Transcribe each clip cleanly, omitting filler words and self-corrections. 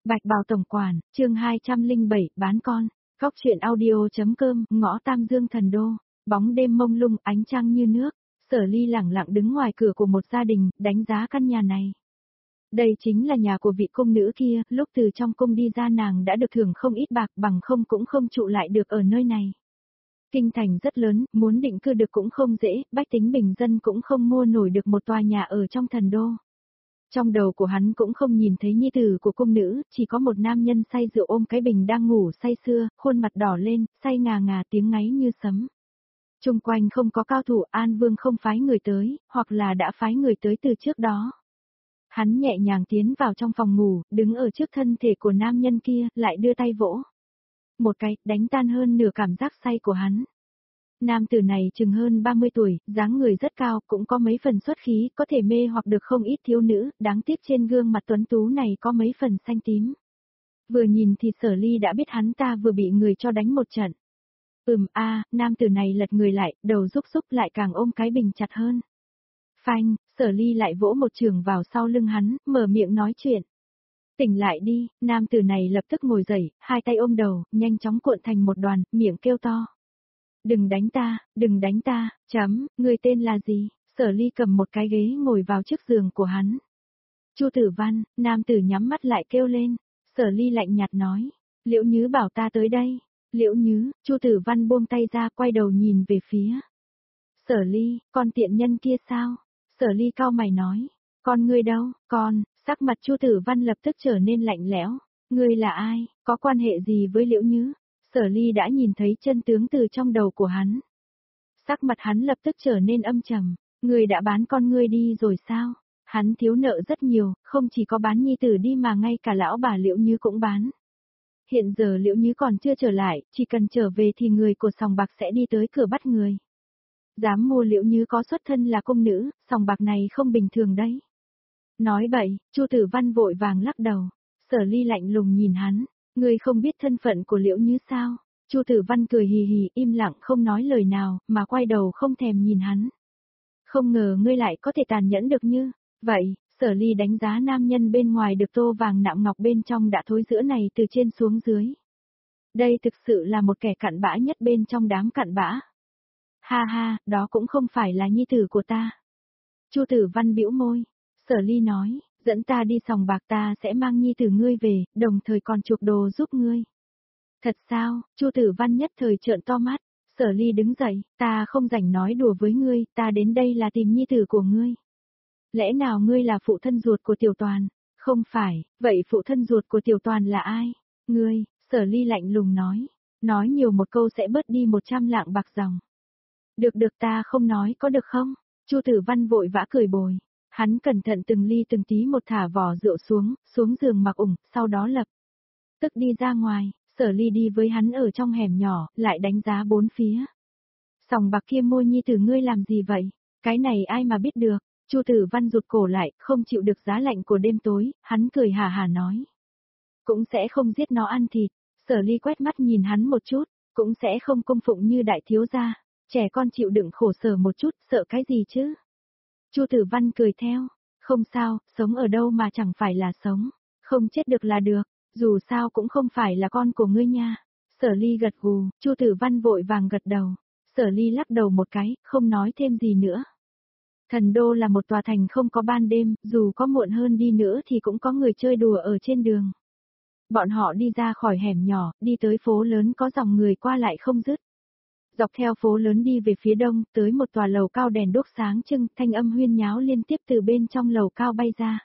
Bạch Bào Tổng Quản, chương 207, bán con. Góc truyện audio.com, ngõ Tam Dương Thần Đô. Bóng đêm mông lung, ánh trăng như nước. Sở Ly lẳng lặng đứng ngoài cửa của một gia đình, đánh giá căn nhà này. Đây chính là nhà của vị cung nữ kia, lúc từ trong cung đi ra nàng đã được thưởng không ít bạc, bằng không cũng không trụ lại được ở nơi này. Kinh thành rất lớn, muốn định cư được cũng không dễ, bách tính bình dân cũng không mua nổi được một tòa nhà ở trong thần đô. Trong đầu của hắn cũng không nhìn thấy nhi tử của cung nữ, chỉ có một nam nhân say rượu ôm cái bình đang ngủ say sưa, khuôn mặt đỏ lên, say ngà ngà tiếng ngáy như sấm. Chung quanh không có cao thủ, An Vương không phái người tới, hoặc là đã phái người tới từ trước đó. Hắn nhẹ nhàng tiến vào trong phòng ngủ, đứng ở trước thân thể của nam nhân kia, lại đưa tay vỗ. Một cái, đánh tan hơn nửa cảm giác say của hắn. Nam tử này chừng hơn 30 tuổi, dáng người rất cao, cũng có mấy phần xuất khí, có thể mê hoặc được không ít thiếu nữ, đáng tiếc trên gương mặt tuấn tú này có mấy phần xanh tím. Vừa nhìn thì Sở Ly đã biết hắn ta vừa bị người cho đánh một trận. Nam tử này lật người lại, đầu rúc lại càng ôm cái bình chặt hơn. Phanh, Sở Ly lại vỗ một trường vào sau lưng hắn, mở miệng nói chuyện. Tỉnh lại đi, nam tử này lập tức ngồi dậy, hai tay ôm đầu, nhanh chóng cuộn thành một đoàn, miệng kêu to. Đừng đánh ta, ngươi tên là gì? Sở Ly cầm một cái ghế ngồi vào trước giường của hắn. Chu Tử Văn, nam tử nhắm mắt lại kêu lên. Sở Ly lạnh nhạt nói, Liễu Nhứ bảo ta tới đây. Liễu Nhứ, Chu Tử Văn buông tay ra, quay đầu nhìn về phía. Sở Ly, con tiện nhân kia sao? Sở Ly cau mày nói, con ngươi đâu? Con, sắc mặt Chu Tử Văn lập tức trở nên lạnh lẽo. Ngươi là ai, có quan hệ gì với Liễu Nhứ? Sở Ly đã nhìn thấy chân tướng từ trong đầu của hắn. Sắc mặt hắn lập tức trở nên âm trầm, ngươi đã bán con ngươi đi rồi sao? Hắn thiếu nợ rất nhiều, không chỉ có bán nhi tử đi mà ngay cả lão bà Liễu Nhứ cũng bán. Hiện giờ Liễu Nhứ còn chưa trở lại, chỉ cần trở về thì người của sòng bạc sẽ đi tới cửa bắt người. Dám mua Liễu Nhứ có xuất thân là cung nữ, sòng bạc này không bình thường đấy. Nói bậy, Chu Tử Văn vội vàng lắc đầu. Sở Ly lạnh lùng nhìn hắn, ngươi không biết thân phận của Liễu Nhứ sao? Chu Tử Văn cười hì hì, im lặng không nói lời nào, mà quay đầu không thèm nhìn hắn. Không ngờ ngươi lại có thể tàn nhẫn được như vậy. Sở Ly đánh giá nam nhân bên ngoài được tô vàng nạm ngọc bên trong đã thối rữa này từ trên xuống dưới. Đây thực sự là một kẻ cặn bã nhất bên trong đám cặn bã. Ha ha, đó cũng không phải là nhi tử của ta. Chu Tử Văn bĩu môi. Sở Ly nói, dẫn ta đi sòng bạc, ta sẽ mang nhi tử ngươi về, đồng thời còn chuộc đồ giúp ngươi. Thật sao? Chu Tử Văn nhất thời trợn to mắt. Sở Ly đứng dậy, ta không rảnh nói đùa với ngươi, ta đến đây là tìm nhi tử của ngươi. Lẽ nào ngươi là phụ thân ruột của Tiểu Toàn? Không phải, vậy phụ thân ruột của Tiểu Toàn là ai? Ngươi, Sở Ly lạnh lùng nói nhiều một câu sẽ bớt đi 100 lạng bạc dòng. Được ta không nói có được không? Chu Tử Văn vội vã cười bồi. Hắn cẩn thận từng ly từng tí một thả vỏ rượu xuống giường mặc ủng, sau đó lập tức đi ra ngoài. Sở Ly đi với hắn ở trong hẻm nhỏ, lại đánh giá bốn phía. Sòng bạc kia mua nhi tử ngươi làm gì vậy? Cái này ai mà biết được? Chu Tử Văn rụt cổ lại, không chịu được giá lạnh của đêm tối, hắn cười hà hà nói. Cũng sẽ không giết nó ăn thịt. Sở Ly quét mắt nhìn hắn một chút, cũng sẽ không cung phụng như đại thiếu gia. Trẻ con chịu đựng khổ sở một chút, sợ cái gì chứ? Chu Tử Văn cười theo, không sao, sống ở đâu mà chẳng phải là sống, không chết được là được, dù sao cũng không phải là con của ngươi nha. Sở Ly gật gù, Chu Tử Văn vội vàng gật đầu. Sở Ly lắc đầu một cái, không nói thêm gì nữa. Thần đô là một tòa thành không có ban đêm, dù có muộn hơn đi nữa thì cũng có người chơi đùa ở trên đường. Bọn họ đi ra khỏi hẻm nhỏ, đi tới phố lớn có dòng người qua lại không dứt. Dọc theo phố lớn đi về phía đông, tới một tòa lầu cao đèn đuốc sáng trưng, thanh âm huyên nháo liên tiếp từ bên trong lầu cao bay ra.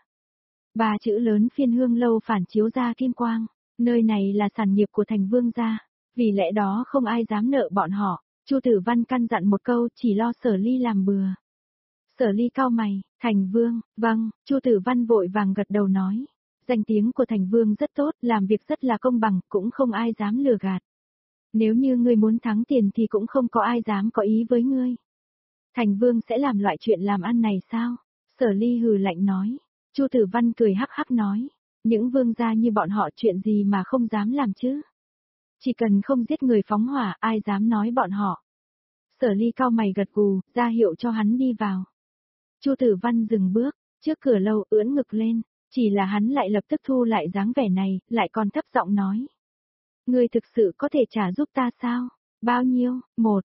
3 chữ lớn Phiên Hương Lâu phản chiếu ra kim quang, nơi này là sản nghiệp của Thành Vương gia, vì lẽ đó không ai dám nợ bọn họ. Chu Tử Văn căn dặn một câu, chỉ lo Sở Ly làm bừa. Sở Ly cau mày, Thành Vương, vâng, Chu Tử Văn vội vàng gật đầu nói. Danh tiếng của Thành Vương rất tốt, làm việc rất là công bằng, cũng không ai dám lừa gạt. Nếu như ngươi muốn thắng tiền thì cũng không có ai dám có ý với ngươi. Thành Vương sẽ làm loại chuyện làm ăn này sao? Sở Ly hừ lạnh nói. Chu Tử Văn cười hắc hắc nói. Những vương gia như bọn họ chuyện gì mà không dám làm chứ? Chỉ cần không giết người phóng hỏa, ai dám nói bọn họ. Sở Ly cau mày gật gù, ra hiệu cho hắn đi vào. Chu Tử Văn dừng bước, trước cửa lâu ưỡn ngực lên. Chỉ là hắn lại lập tức thu lại dáng vẻ này, lại còn thấp giọng nói. Ngươi thực sự có thể trả giúp ta sao? Bao nhiêu?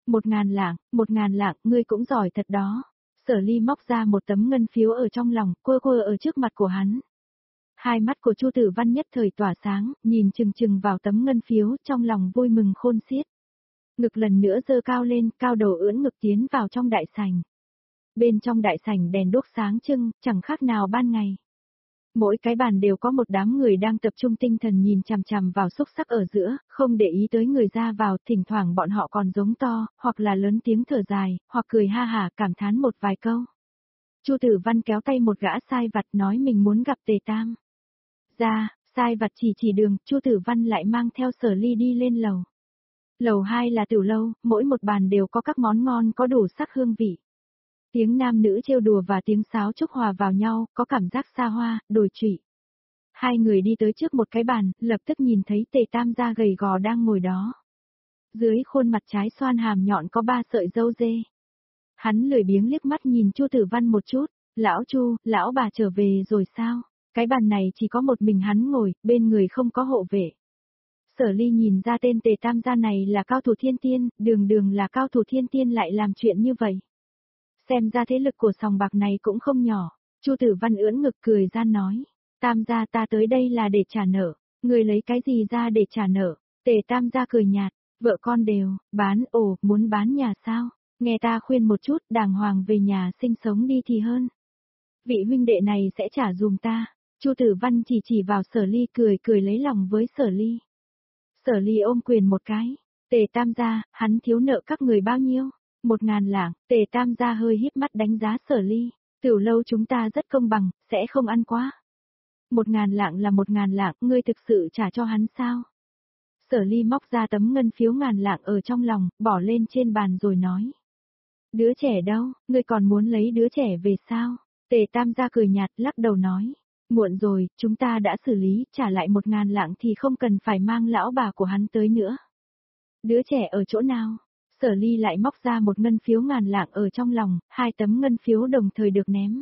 1.000 lạng, ngươi cũng giỏi thật đó. Sở Ly móc ra một tấm ngân phiếu ở trong lòng, quơ quơ ở trước mặt của hắn. Hai mắt của Chu Tử Văn nhất thời tỏa sáng, nhìn chừng chừng vào tấm ngân phiếu, trong lòng vui mừng khôn xiết. Ngực lần nữa giơ cao lên, cao đầu ưỡn ngực tiến vào trong đại sảnh. Bên trong đại sảnh đèn đuốc sáng trưng, chẳng khác nào ban ngày. Mỗi cái bàn đều có một đám người đang tập trung tinh thần nhìn chằm chằm vào xúc sắc ở giữa, không để ý tới người ra vào, thỉnh thoảng bọn họ còn giống to, hoặc là lớn tiếng thở dài, hoặc cười ha hả cảm thán một vài câu. Chu Tử Văn kéo tay một gã sai vặt nói mình muốn gặp Tề Tam. Ra, sai vặt chỉ đường, Chu Tử Văn lại mang theo Sở Ly đi lên lầu. Lầu 2 là tiểu lâu, mỗi một bàn đều có các món ngon có đủ sắc hương vị. Tiếng nam nữ trêu đùa và tiếng sáo trúc hòa vào nhau, có cảm giác xa hoa, đồi trụy. Hai người đi tới trước một cái bàn, lập tức nhìn thấy Tề Tam gia gầy gò đang ngồi đó. Dưới khuôn mặt trái xoan hàm nhọn có 3 sợi râu dê. Hắn lười biếng liếc mắt nhìn Chu Tử Văn một chút, lão Chu, lão bà trở về rồi sao? Cái bàn này chỉ có một mình hắn ngồi, bên người không có hộ vệ. Sở Ly nhìn ra tên Tề Tam gia này là cao thủ thiên tiên, đường là cao thủ thiên tiên lại làm chuyện như vậy. Xem ra thế lực của sòng bạc này cũng không nhỏ. Chu Tử Văn ưỡn ngực cười ra nói. Tam gia ta tới đây là để trả nợ. Người lấy cái gì ra để trả nợ? Tề Tam gia cười nhạt. Vợ con đều, bán, muốn bán nhà sao? Nghe ta khuyên một chút, đàng hoàng về nhà sinh sống đi thì hơn. Vị huynh đệ này sẽ trả dùm ta. Chu Tử Văn chỉ vào Sở Ly cười lấy lòng với Sở Ly. Sở Ly ôm quyền một cái. Tề Tam gia, hắn thiếu nợ các người bao nhiêu? 1.000 lạng, Tề Tam gia hơi híp mắt đánh giá Sở Ly. Tiểu lâu chúng ta rất công bằng, sẽ không ăn quá. 1.000 lạng là 1.000 lạng, ngươi thực sự trả cho hắn sao? Sở Ly móc ra tấm ngân phiếu 1.000 lạng ở trong lòng, bỏ lên trên bàn rồi nói. Đứa trẻ đâu, ngươi còn muốn lấy đứa trẻ về sao? Tề Tam gia cười nhạt lắc đầu nói. Muộn rồi, chúng ta đã xử lý, trả lại 1.000 lạng thì không cần phải mang lão bà của hắn tới nữa. Đứa trẻ ở chỗ nào? Sở Ly lại móc ra một ngân phiếu 1.000 lạng ở trong lòng, hai tấm ngân phiếu đồng thời được ném.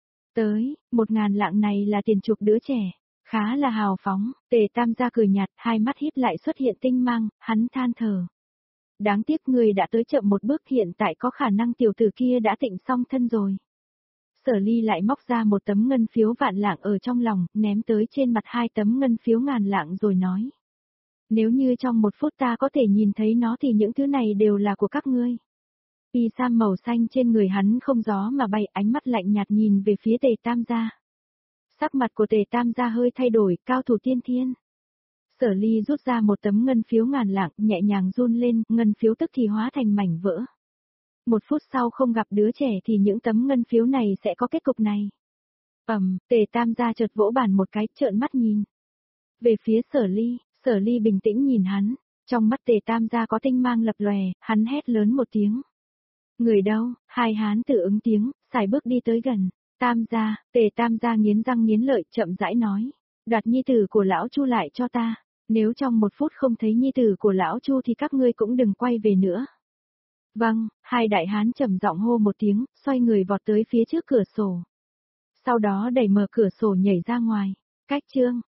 Tới, 1.000 lạng này là tiền chuộc đứa trẻ, khá là hào phóng, Tề Tam gia cười nhạt, hai mắt híp lại xuất hiện tinh mang, hắn than thở. Đáng tiếc người đã tới chậm một bước, hiện tại có khả năng tiểu tử kia đã tịnh xong thân rồi. Sở Ly lại móc ra một tấm ngân phiếu 1.000 lạng ở trong lòng, ném tới trên mặt hai tấm ngân phiếu 1.000 lạng rồi nói. Nếu như trong 1 phút ta có thể nhìn thấy nó thì những thứ này đều là của các ngươi. Y sam màu xanh trên người hắn không gió mà bay, ánh mắt lạnh nhạt nhìn về phía Tề Tam gia. Sắc mặt của Tề Tam gia hơi thay đổi, cao thủ tiên thiên. Sở Ly rút ra một tấm ngân phiếu 1.000 lạng, nhẹ nhàng run lên, ngân phiếu tức thì hóa thành mảnh vỡ. 1 phút sau không gặp đứa trẻ thì những tấm ngân phiếu này sẽ có kết cục này. Tề Tam gia chợt vỗ bàn một cái, trợn mắt nhìn. Về phía Sở Ly bình tĩnh nhìn hắn, trong mắt Tề Tam gia có tinh mang lập lòe, hắn hét lớn một tiếng. Người đâu? Hai hán tử ứng tiếng, xài bước đi tới gần. Tam gia, Tề Tam gia nghiến răng nghiến lợi, chậm rãi nói. Đoạt nhi tử của lão Chu lại cho ta. Nếu trong 1 phút không thấy nhi tử của lão Chu thì các ngươi cũng đừng quay về nữa. Vâng, hai đại hán trầm giọng hô một tiếng, xoay người vọt tới phía trước cửa sổ. Sau đó đẩy mở cửa sổ nhảy ra ngoài. Cách chương.